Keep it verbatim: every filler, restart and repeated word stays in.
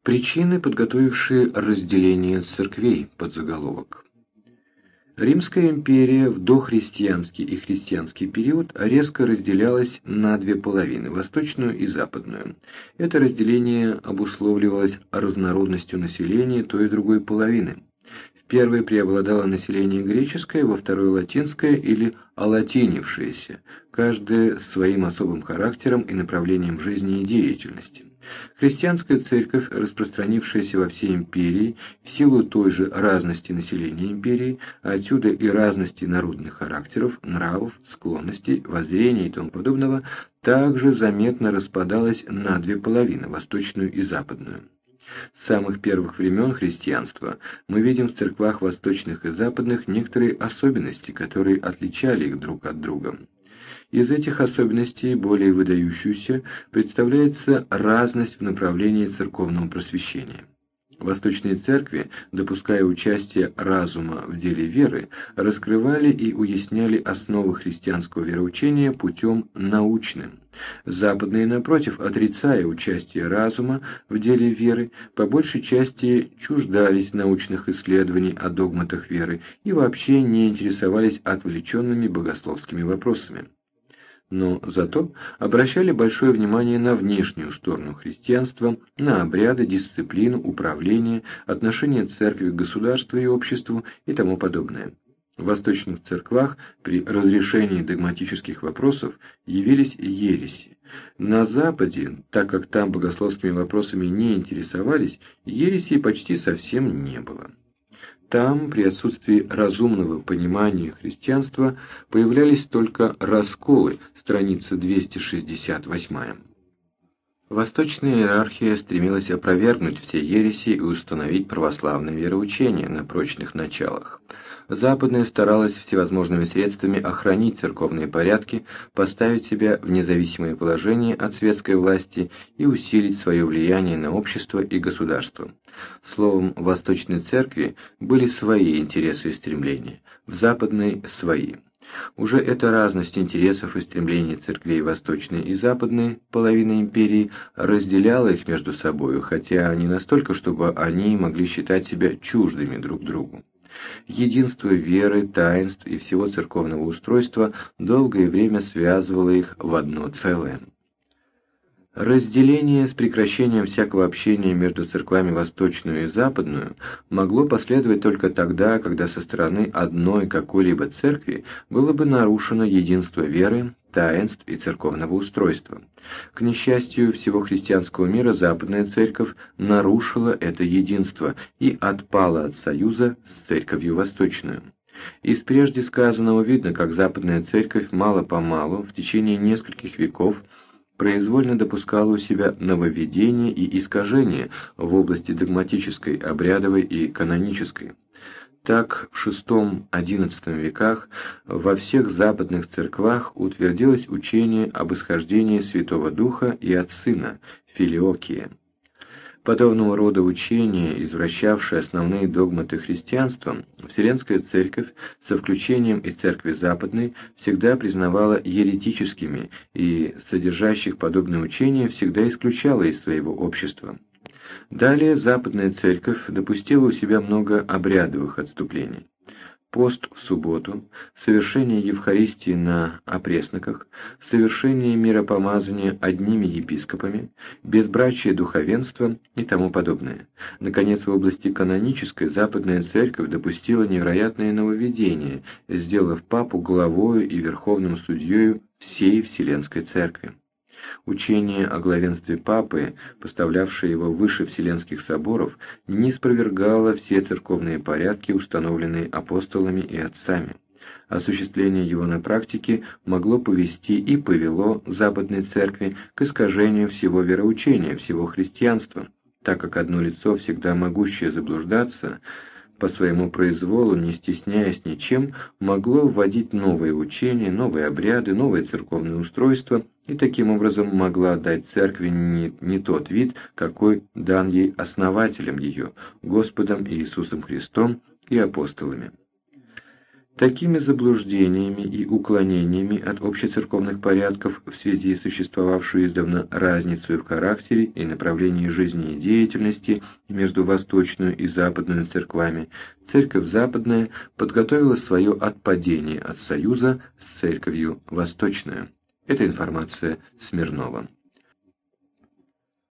Причины, подготовившие разделение церквей, подзаголовок. Римская империя в дохристианский и христианский период резко разделялась на две половины – восточную и западную. Это разделение обусловливалось разнородностью населения той и другой половины. В первой преобладало население греческое, во второй – латинское или олатинившееся, каждое с своим особым характером и направлением жизни и деятельности. Христианская церковь, распространившаяся во всей империи, в силу той же разности населения империи, а отсюда и разности народных характеров, нравов, склонностей, воззрений и тому подобного, также заметно распадалась на две половины – восточную и западную. С самых первых времен христианства мы видим в церквах восточных и западных некоторые особенности, которые отличали их друг от друга. Из этих особенностей более выдающуюся представляется разность в направлении церковного просвещения. Восточные церкви, допуская участие разума в деле веры, раскрывали и уясняли основы христианского вероучения путем научным. Западные, напротив, отрицая участие разума в деле веры, по большей части чуждались научных исследований о догматах веры и вообще не интересовались отвлеченными богословскими вопросами. Но зато обращали большое внимание на внешнюю сторону христианства, на обряды, дисциплину, управление, отношение церкви к государству и обществу и тому подобное. В восточных церквах при разрешении догматических вопросов явились ереси. На Западе, так как там богословскими вопросами не интересовались, ересей почти совсем не было. Там, при отсутствии разумного понимания христианства, появлялись только расколы, страница двести шестьдесят восемь. Восточная иерархия стремилась опровергнуть все ереси и установить православное вероучение на прочных началах. Западная старалась всевозможными средствами охранить церковные порядки, поставить себя в независимое положение от светской власти и усилить свое влияние на общество и государство. Словом, в Восточной Церкви были свои интересы и стремления, в Западной – свои. Уже эта разность интересов и стремлений церквей Восточной и Западной, половины империи, разделяла их между собою, хотя не настолько, чтобы они могли считать себя чуждыми друг другу. Единство веры, таинств и всего церковного устройства долгое время связывало их в одно целое. Разделение с прекращением всякого общения между церквами Восточную и Западную могло последовать только тогда, когда со стороны одной какой-либо церкви было бы нарушено единство веры, таинств и церковного устройства. К несчастью всего христианского мира, Западная Церковь нарушила это единство и отпала от союза с Церковью Восточную. Из прежде сказанного видно, как Западная Церковь мало-помалу, в течение нескольких веков, произвольно допускала у себя нововведения и искажения в области догматической, обрядовой и канонической. Так, в шестом-одиннадцатом веках во всех западных церквах утвердилось учение об исхождении Святого Духа и от Сына, филиокия. Подобного рода учения, извращавшие основные догматы христианства, Вселенская Церковь, со включением и Церкви Западной, всегда признавала еретическими и содержащих подобные учения всегда исключала из своего общества. Далее Западная Церковь допустила у себя много обрядовых отступлений. Пост в субботу, совершение Евхаристии на опресноках, совершение миропомазания одними епископами, безбрачие духовенства и тому подобное. Наконец, в области канонической Западная Церковь допустила невероятное нововведение, сделав папу главою и верховным судьею всей Вселенской Церкви. Учение о главенстве Папы, поставлявшее его выше Вселенских соборов, не спровергало все церковные порядки, установленные апостолами и отцами. Осуществление его на практике могло повести и повело Западной Церкви к искажению всего вероучения, всего христианства, так как одно лицо, всегда могущее заблуждаться, по своему произволу, не стесняясь ничем, могло вводить новые учения, новые обряды, новые церковные устройства и таким образом могла дать церкви не, не тот вид, какой дан ей основателем ее, Господом Иисусом Христом и апостолами. Такими заблуждениями и уклонениями от общецерковных порядков в связи с существовавшей издавна разницей в характере и направлении жизни и деятельности между восточную и западную церквами, церковь западная подготовила свое отпадение от союза с церковью восточную. Это информация Смирнова.